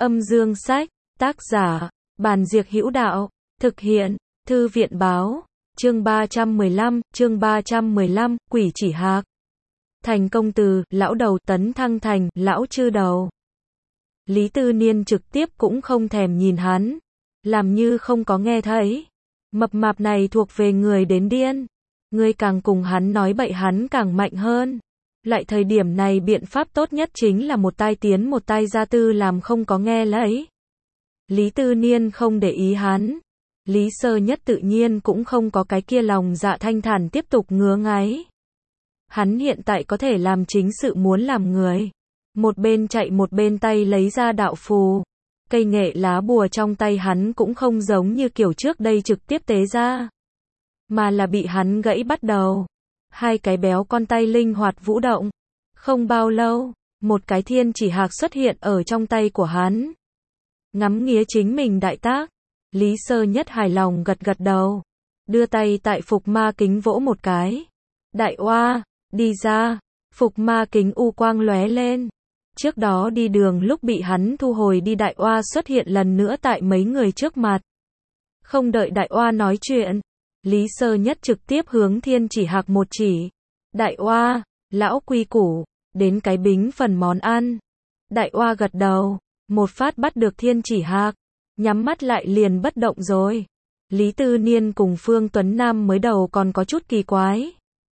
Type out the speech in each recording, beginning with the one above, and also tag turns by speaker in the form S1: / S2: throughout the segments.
S1: Âm dương sách, tác giả, Bàn Diệc Hữu Đạo, thực hiện, Thư viện Báo, chương 315, Quỷ Chỉ Hạc. Thành công từ, lão đầu tấn thăng thành, lão chư đầu. Lý Tư Niên trực tiếp cũng không thèm nhìn hắn, làm như không có nghe thấy. Mập mạp này thuộc về người đến điên. Ngươi càng cùng hắn nói bậy hắn càng mạnh hơn. Lại thời điểm này biện pháp tốt nhất chính là một tai tiến một tai ra, tư làm không có nghe lấy. Lý Tư Niên không để ý hắn. Lý Sơ Nhất tự nhiên cũng không có cái kia lòng dạ thanh thản tiếp tục ngứa ngáy. Hắn hiện tại có thể làm chính sự muốn làm người. Một bên chạy một bên tay lấy ra đạo phù. Cây nghệ lá bùa trong tay hắn cũng không giống như kiểu trước đây trực tiếp tế ra, mà là bị hắn gãy bắt đầu. Hai cái béo con tay linh hoạt vũ động. Không bao lâu, một cái thiên chỉ hạc xuất hiện ở trong tay của hắn. Ngắm nghía chính mình đại tác, Lý Sơ Nhất hài lòng gật gật đầu. Đưa tay tại phục ma kính vỗ một cái. Đại oa, đi ra. Phục ma kính u quang lóe lên. Trước đó đi đường lúc bị hắn thu hồi đi, đại oa xuất hiện lần nữa tại mấy người trước mặt. Không đợi đại oa nói chuyện, Lý Sơ Nhất trực tiếp hướng thiên chỉ hạc một chỉ. Đại oa, lão quy củ, đến cái bính phần món ăn. Đại oa gật đầu, một phát bắt được thiên chỉ hạc, nhắm mắt lại liền bất động rồi. Lý Tư Niên cùng Phương Tuấn Nam mới đầu còn có chút kỳ quái.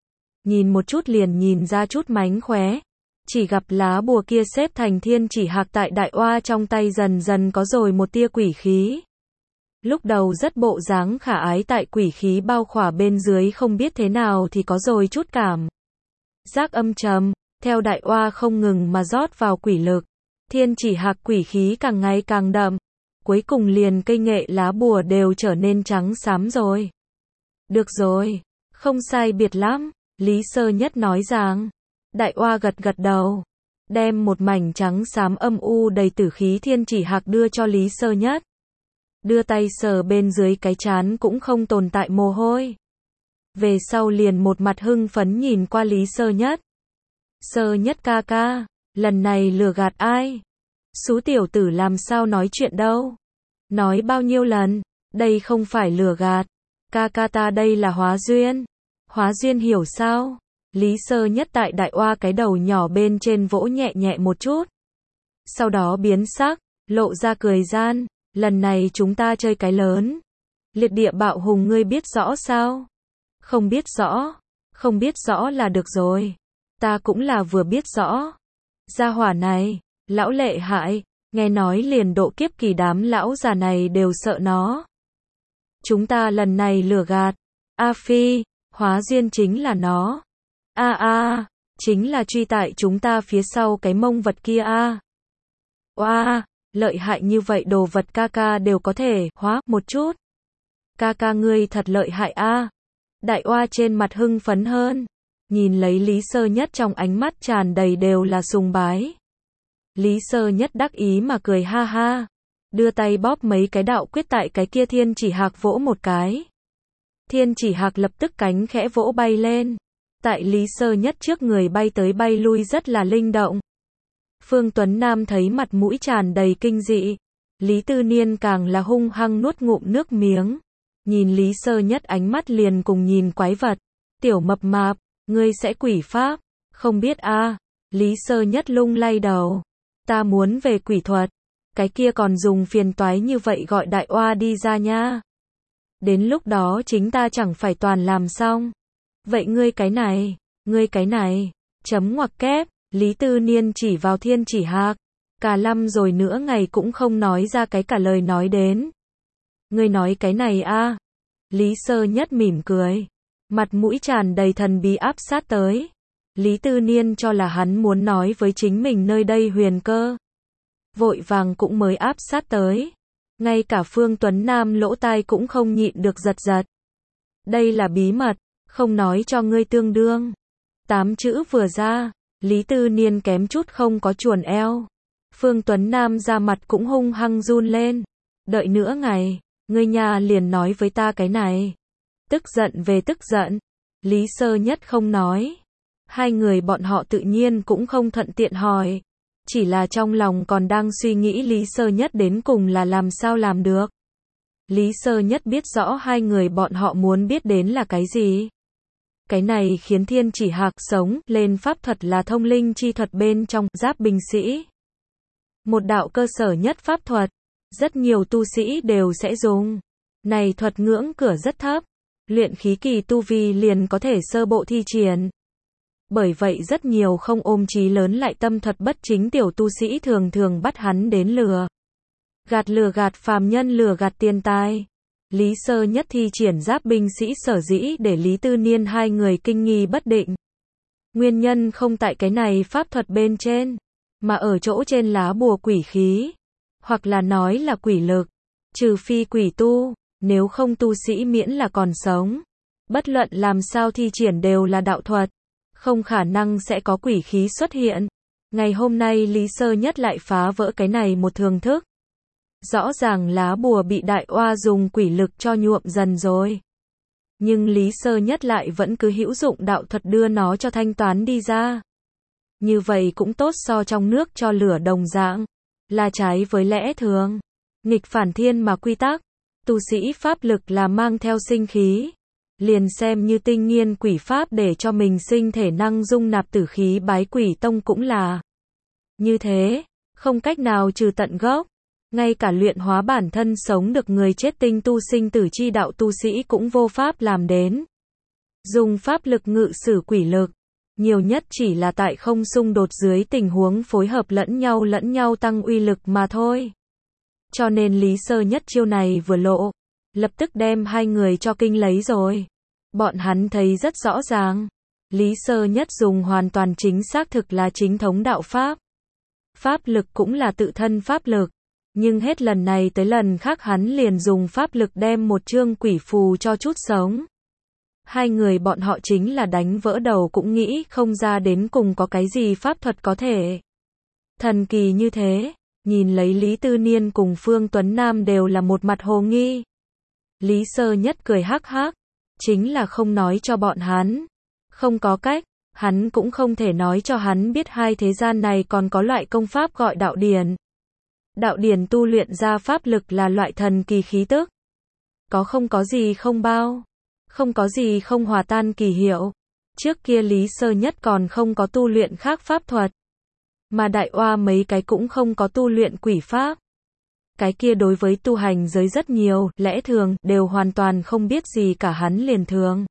S1: Nhìn một chút liền nhìn ra chút mánh khóe. Chỉ gặp lá bùa kia xếp thành thiên chỉ hạc tại đại oa trong tay dần dần có rồi một tia quỷ khí. Lúc đầu rất bộ dáng khả ái, tại quỷ khí bao khỏa bên dưới không biết thế nào thì có rồi chút cảm giác âm trầm, theo đại oa không ngừng mà rót vào quỷ lực. Thiên chỉ hạc quỷ khí càng ngày càng đậm, cuối cùng liền cây nghệ lá bùa đều trở nên trắng xám rồi. Được rồi, không sai biệt lắm, Lý Sơ Nhất nói rằng. Đại oa gật gật đầu, đem một mảnh trắng xám âm u đầy tử khí thiên chỉ hạc đưa cho Lý Sơ Nhất. Đưa tay sờ bên dưới cái trán cũng không tồn tại mồ hôi. Về sau liền một mặt hưng phấn nhìn qua Lý Sơ Nhất. Sơ Nhất ca ca, lần này lừa gạt ai? Xú tiểu tử làm sao nói chuyện đâu? Nói bao nhiêu lần, đây không phải lừa gạt. Ca ca ta đây là hóa duyên. Hóa duyên hiểu sao? Lý Sơ Nhất tại đại oa cái đầu nhỏ bên trên vỗ nhẹ nhẹ một chút. Sau đó biến sắc, lộ ra cười gian. Lần này chúng ta chơi cái lớn. Liệt địa bạo hùng ngươi biết rõ sao? Không biết rõ. Không biết rõ là được rồi. Ta cũng là vừa biết rõ. Gia hỏa này, lão lệ hại, nghe nói liền độ kiếp kỳ đám lão già này đều sợ nó. Chúng ta lần này lừa gạt. A Phi, hóa duyên chính là nó. Chính là truy tại chúng ta phía sau cái mông vật kia a. Oa, lợi hại như vậy đồ vật ca ca đều có thể hóa một chút. Ca ca ngươi thật lợi hại a. Đại oa trên mặt hưng phấn hơn, nhìn lấy Lý Sơ Nhất trong ánh mắt tràn đầy đều là sùng bái. Lý Sơ Nhất đắc ý mà cười ha ha, đưa tay bóp mấy cái đạo quyết tại cái kia thiên chỉ hạc vỗ một cái. Thiên chỉ hạc lập tức cánh khẽ vỗ bay lên. Tại Lý Sơ Nhất trước người bay tới bay lui rất là linh động. Phương Tuấn Nam thấy mặt mũi tràn đầy kinh dị. Lý Tư Niên càng là hung hăng nuốt ngụm nước miếng. Nhìn Lý Sơ Nhất ánh mắt liền cùng nhìn quái vật. Tiểu mập mạp, ngươi sẽ quỷ pháp? Không biết a. Lý Sơ Nhất lung lay đầu. Ta muốn về quỷ thuật. Cái kia còn dùng phiền toái như vậy gọi đại oa đi ra nha. Đến lúc đó chính ta chẳng phải toàn làm xong. Vậy ngươi cái này, chấm ngoặc kép, Lý Tư Niên chỉ vào thiên chỉ hạc, cả lâm rồi nữa ngày cũng không nói ra cái cả lời nói đến. Ngươi nói cái này a? Lý Sơ Nhất mỉm cười, mặt mũi tràn đầy thần bí áp sát tới. Lý Tư Niên cho là hắn muốn nói với chính mình nơi đây huyền cơ. Vội vàng cũng mới áp sát tới. Ngay cả Phương Tuấn Nam lỗ tai cũng không nhịn được giật giật. Đây là bí mật. Không nói cho ngươi tương đương. 8 chữ vừa ra, Lý Tư Niên kém chút không có chuồn eo. Phương Tuấn Nam ra mặt cũng hung hăng run lên. Đợi nữa ngày, ngươi nhà liền nói với ta cái này. Tức giận về tức giận. Lý Sơ Nhất không nói. Hai người bọn họ tự nhiên cũng không thuận tiện hỏi. Chỉ là trong lòng còn đang suy nghĩ Lý Sơ Nhất đến cùng là làm sao làm được. Lý Sơ Nhất biết rõ hai người bọn họ muốn biết đến là cái gì. Cái này khiến Thiên Chỉ Hạc sống lên pháp thuật là thông linh chi thuật bên trong giáp binh sĩ. Một đạo cơ sở nhất pháp thuật, rất nhiều tu sĩ đều sẽ dùng. Này thuật ngưỡng cửa rất thấp, luyện khí kỳ tu vi liền có thể sơ bộ thi triển. Bởi vậy rất nhiều không ôm chí lớn lại tâm thuật bất chính tiểu tu sĩ thường thường bắt hắn đến lừa gạt phàm nhân, lừa gạt tiền tài. Lý Sơ Nhất thi triển giáp binh sĩ sở dĩ để Lý Tư Niên hai người kinh nghi bất định. Nguyên nhân không tại cái này pháp thuật bên trên, mà ở chỗ trên lá bùa quỷ khí, hoặc là nói là quỷ lực. Trừ phi quỷ tu, nếu không tu sĩ miễn là còn sống, bất luận làm sao thi triển đều là đạo thuật, không khả năng sẽ có quỷ khí xuất hiện. Ngày hôm nay Lý Sơ Nhất lại phá vỡ cái này một thường thức. Rõ ràng lá bùa bị đại oa dùng quỷ lực cho nhuộm dần rồi. Nhưng Lý Sơ Nhất lại vẫn cứ hữu dụng đạo thuật đưa nó cho thanh toán đi ra. Như vậy cũng tốt so trong nước cho lửa đồng dạng, là trái với lẽ thường. Nghịch phản thiên mà quy tắc, tu sĩ pháp lực là mang theo sinh khí. Liền xem như tinh nghiên quỷ pháp để cho mình sinh thể năng dung nạp tử khí bái quỷ tông cũng là như thế, không cách nào trừ tận gốc. Ngay cả luyện hóa bản thân sống được người chết tinh tu sinh tử chi đạo tu sĩ cũng vô pháp làm đến. Dùng pháp lực ngự sử quỷ lực, nhiều nhất chỉ là tại không xung đột dưới tình huống phối hợp lẫn nhau tăng uy lực mà thôi. Cho nên Lý Sơ Nhất chiêu này vừa lộ, lập tức đem hai người cho kinh lấy rồi. Bọn hắn thấy rất rõ ràng, Lý Sơ Nhất dùng hoàn toàn chính xác thực là chính thống đạo pháp. Pháp lực cũng là tự thân pháp lực. Nhưng hết lần này tới lần khác hắn liền dùng pháp lực đem một chương quỷ phù cho chút sống. Hai người bọn họ chính là đánh vỡ đầu cũng nghĩ không ra đến cùng có cái gì pháp thuật có thể thần kỳ như thế. Nhìn lấy Lý Tư Niên cùng Phương Tuấn Nam đều là một mặt hồ nghi. Lý Sơ Nhất cười hắc hắc, chính là không nói cho bọn hắn. Không có cách, hắn cũng không thể nói cho hắn biết hai thế gian này còn có loại công pháp gọi đạo điển. Đạo điển tu luyện ra pháp lực là loại thần kỳ khí tức. Không có gì không bao. Không có gì không hòa tan kỳ hiệu. Trước kia Lý Sơ Nhất còn không có tu luyện khác pháp thuật. Mà đại oa mấy cái cũng không có tu luyện quỷ pháp. Cái kia đối với tu hành giới rất nhiều, lẽ thường, đều hoàn toàn không biết gì cả hắn liền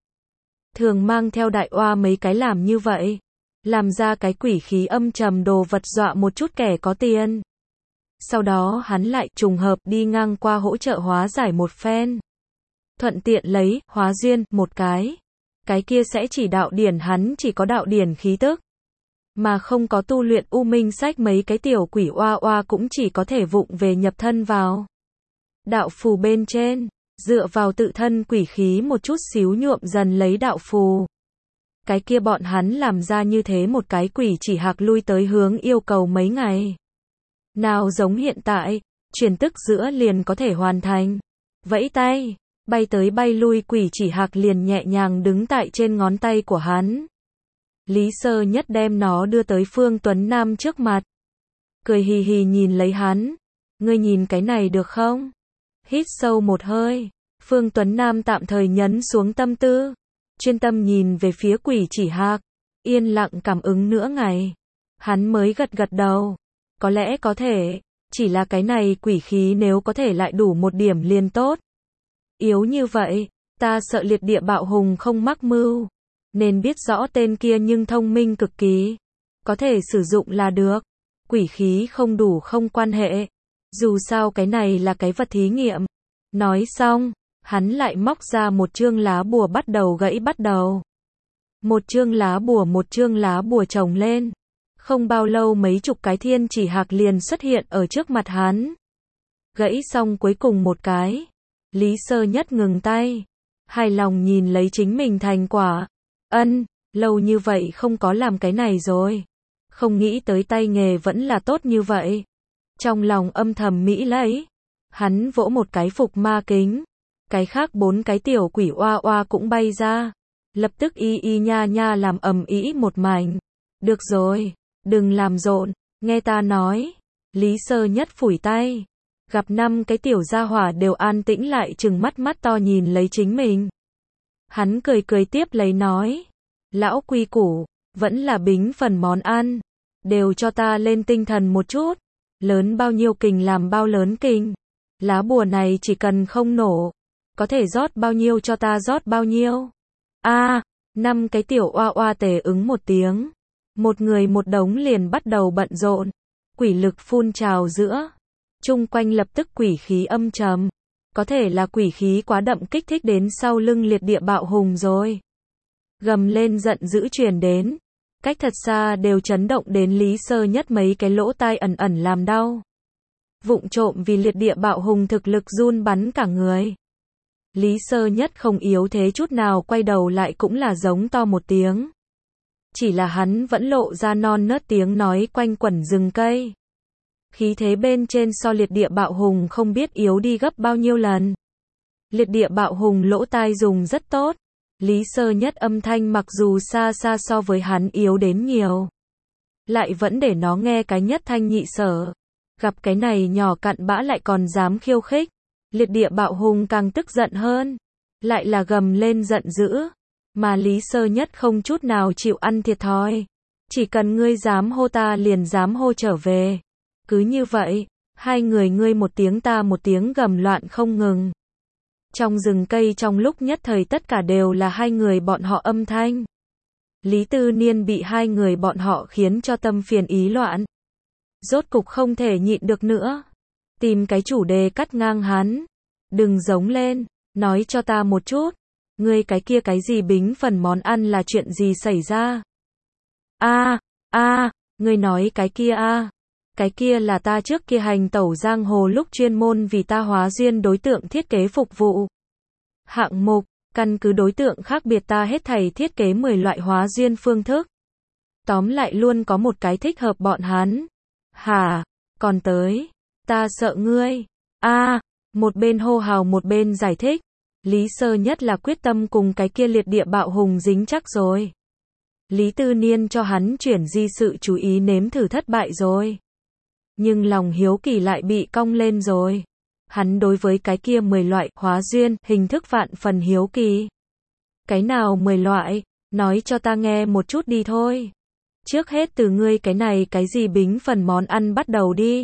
S1: thường mang theo đại oa mấy cái làm như vậy. Làm ra cái quỷ khí âm trầm đồ vật dọa một chút kẻ có tiền. Sau đó hắn lại trùng hợp đi ngang qua hỗ trợ hóa giải một phen. Thuận tiện lấy, hóa duyên, một cái. Cái kia sẽ chỉ đạo điển hắn chỉ có đạo điển khí tức. Mà không có tu luyện u minh sách mấy cái tiểu quỷ oa oa cũng chỉ có thể vụng về nhập thân vào. Đạo phù bên trên, dựa vào tự thân quỷ khí một chút xíu nhuộm dần lấy đạo phù. Cái kia bọn hắn làm ra như thế một cái quỷ chỉ hạc lui tới hướng yêu cầu mấy ngày. Nào giống hiện tại, chuyển tức giữa liền có thể hoàn thành. Vẫy tay, bay tới bay lui quỷ chỉ hạc liền nhẹ nhàng đứng tại trên ngón tay của hắn. Lý Sơ Nhất đem nó đưa tới Phương Tuấn Nam trước mặt. Cười hì hì nhìn lấy hắn. Ngươi nhìn cái này được không? Hít sâu một hơi. Phương Tuấn Nam tạm thời nhấn xuống tâm tư. Chuyên tâm nhìn về phía quỷ chỉ hạc. Yên lặng cảm ứng nửa ngày. Hắn mới gật gật đầu. Có lẽ có thể. Chỉ là cái này quỷ khí nếu có thể lại đủ một điểm liền tốt. Yếu như vậy, ta sợ liệt địa bạo hùng không mắc mưu. Nên biết rõ tên kia nhưng thông minh cực kỳ. Có thể sử dụng là được. Quỷ khí không đủ không quan hệ. Dù sao cái này là cái vật thí nghiệm. Nói xong, hắn lại móc ra một chương lá bùa bắt đầu gãy bắt đầu. Một chương lá bùa chồng lên. Không bao lâu mấy chục cái thiên chỉ hạc liền xuất hiện ở trước mặt hắn. Gãy xong cuối cùng một cái. Lý Sơ Nhất ngừng tay. Hài lòng nhìn lấy chính mình thành quả. Lâu như vậy không có làm cái này rồi. Không nghĩ tới tay nghề vẫn là tốt như vậy. Trong lòng âm thầm mỹ lấy. Hắn vỗ một cái phục ma kính. Cái khác 4 cái tiểu quỷ oa oa cũng bay ra. Lập tức y y nha nha làm ầm ĩ một mảnh. Được rồi, đừng làm rộn. Nghe ta nói. Lý Sơ Nhất phủi tay. Gặp 5 cái tiểu gia hỏa đều an tĩnh lại trừng mắt to nhìn lấy chính mình. Hắn cười cười tiếp lấy nói. Lão quy củ, vẫn là bính phần món ăn. Đều cho ta lên tinh thần một chút. Lớn bao nhiêu kình làm bao lớn kình. Lá bùa này chỉ cần không nổ. Có thể rót bao nhiêu cho ta rót bao nhiêu. 5 cái tiểu oa oa tề ứng một tiếng. Một người một đống liền bắt đầu bận rộn. Quỷ lực phun trào giữa. Chung quanh lập tức quỷ khí âm trầm. Có thể là quỷ khí quá đậm kích thích đến sau lưng liệt địa bạo hùng rồi. Gầm lên giận dữ truyền đến. Cách thật xa đều chấn động đến Lý Sơ Nhất mấy cái lỗ tai ẩn ẩn làm đau. Vụng trộm vì liệt địa bạo hùng thực lực run bắn cả người. Lý Sơ Nhất không yếu thế chút nào, quay đầu lại cũng là giống to một tiếng. Chỉ là hắn vẫn lộ ra non nớt tiếng nói quanh quẩn rừng cây. Khí thế bên trên so liệt địa bạo hùng không biết yếu đi gấp bao nhiêu lần. Liệt địa bạo hùng lỗ tai dùng rất tốt. Lý Sơ Nhất âm thanh mặc dù xa xa so với hắn yếu đến nhiều. Lại vẫn để nó nghe cái nhất thanh nhị sở. Gặp cái này nhỏ cặn bã lại còn dám khiêu khích. Liệt địa bạo hùng càng tức giận hơn. Lại là gầm lên giận dữ. Mà Lý Sơ Nhất không chút nào chịu ăn thiệt thòi. Chỉ cần ngươi dám hô ta liền dám hô trở về. Cứ như vậy, hai người ngươi một tiếng ta một tiếng gầm loạn không ngừng. Trong rừng cây trong lúc nhất thời tất cả đều là hai người bọn họ âm thanh. Lý Tư Niên bị hai người bọn họ khiến cho tâm phiền ý loạn. Rốt cục không thể nhịn được nữa. Tìm cái chủ đề cắt ngang hắn. Đừng giống lên, nói cho ta một chút. Ngươi cái kia cái gì bính phần món ăn là chuyện gì xảy ra? Ngươi nói cái kia Cái kia là ta trước kia hành tẩu giang hồ lúc chuyên môn vì ta hóa duyên đối tượng thiết kế phục vụ. Hạng mục, căn cứ đối tượng khác biệt ta hết thảy thiết kế 10 loại hóa duyên phương thức. Tóm lại luôn có một cái thích hợp bọn hắn. Hả? Còn tới, ta sợ ngươi. Một bên hô hào một bên giải thích. Lý Sơ Nhất là quyết tâm cùng cái kia liệt địa bạo hùng dính chắc rồi. Lý Tư Niên cho hắn chuyển di sự chú ý nếm thử thất bại rồi. Nhưng lòng hiếu kỳ lại bị cong lên rồi. Hắn đối với cái kia 10 loại hóa duyên hình thức vạn phần hiếu kỳ. Cái nào 10 loại, nói cho ta nghe một chút đi thôi. Trước hết từ ngươi cái này cái gì bính phần món ăn bắt đầu đi.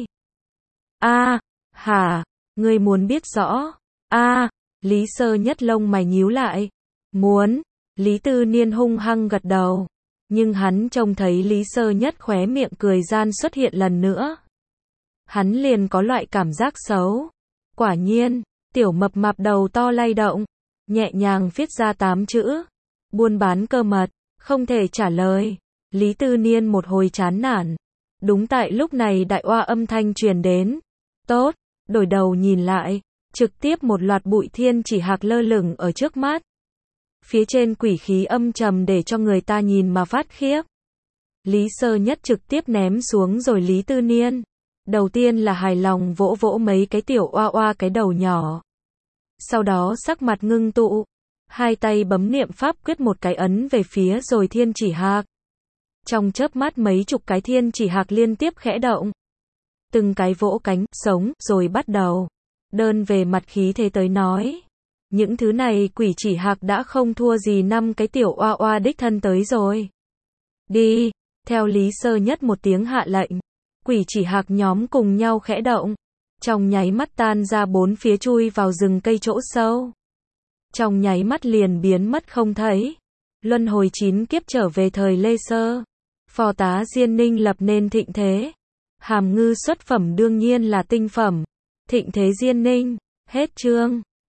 S1: Hả, ngươi muốn biết rõ. Lý Sơ Nhất lông mày nhíu lại. Muốn. Lý Tư Niên hung hăng gật đầu. Nhưng hắn trông thấy Lý Sơ Nhất khóe miệng cười gian xuất hiện lần nữa. Hắn liền có loại cảm giác xấu. Quả nhiên, tiểu mập mạp đầu to lay động, nhẹ nhàng viết ra 8 chữ. Buôn bán cơ mật, không thể trả lời. Lý Tư Niên một hồi chán nản. Đúng tại lúc này đại oa âm thanh truyền đến. Tốt, đổi đầu nhìn lại. Trực tiếp một loạt bụi thiên chỉ hạc lơ lửng ở trước mắt. Phía trên quỷ khí âm trầm để cho người ta nhìn mà phát khiếp. Lý Sơ Nhất trực tiếp ném xuống rồi Lý Tư Niên. Đầu tiên là hài lòng vỗ vỗ mấy cái tiểu oa oa cái đầu nhỏ. Sau đó sắc mặt ngưng tụ. Hai tay bấm niệm pháp quyết một cái ấn về phía rồi thiên chỉ hạc. Trong chớp mắt mấy chục cái thiên chỉ hạc liên tiếp khẽ động. Từng cái vỗ cánh, sống, rồi bắt đầu. Đơn về mặt khí thế tới nói. Những thứ này quỷ chỉ hạc đã không thua gì 5 cái tiểu oa oa đích thân tới rồi. Đi, theo Lý Sơ Nhất một tiếng hạ lệnh. Quỷ chỉ hạc nhóm cùng nhau khẽ động. Trong nháy mắt tan ra bốn phía chui vào rừng cây chỗ sâu. Trong nháy mắt liền biến mất không thấy. Luân hồi 9 kiếp trở về thời Lê Sơ. Phò tá Diên Ninh lập nên thịnh thế. Hàm ngư xuất phẩm đương nhiên là tinh phẩm. Thịnh thế Diên Ninh. Hết chương.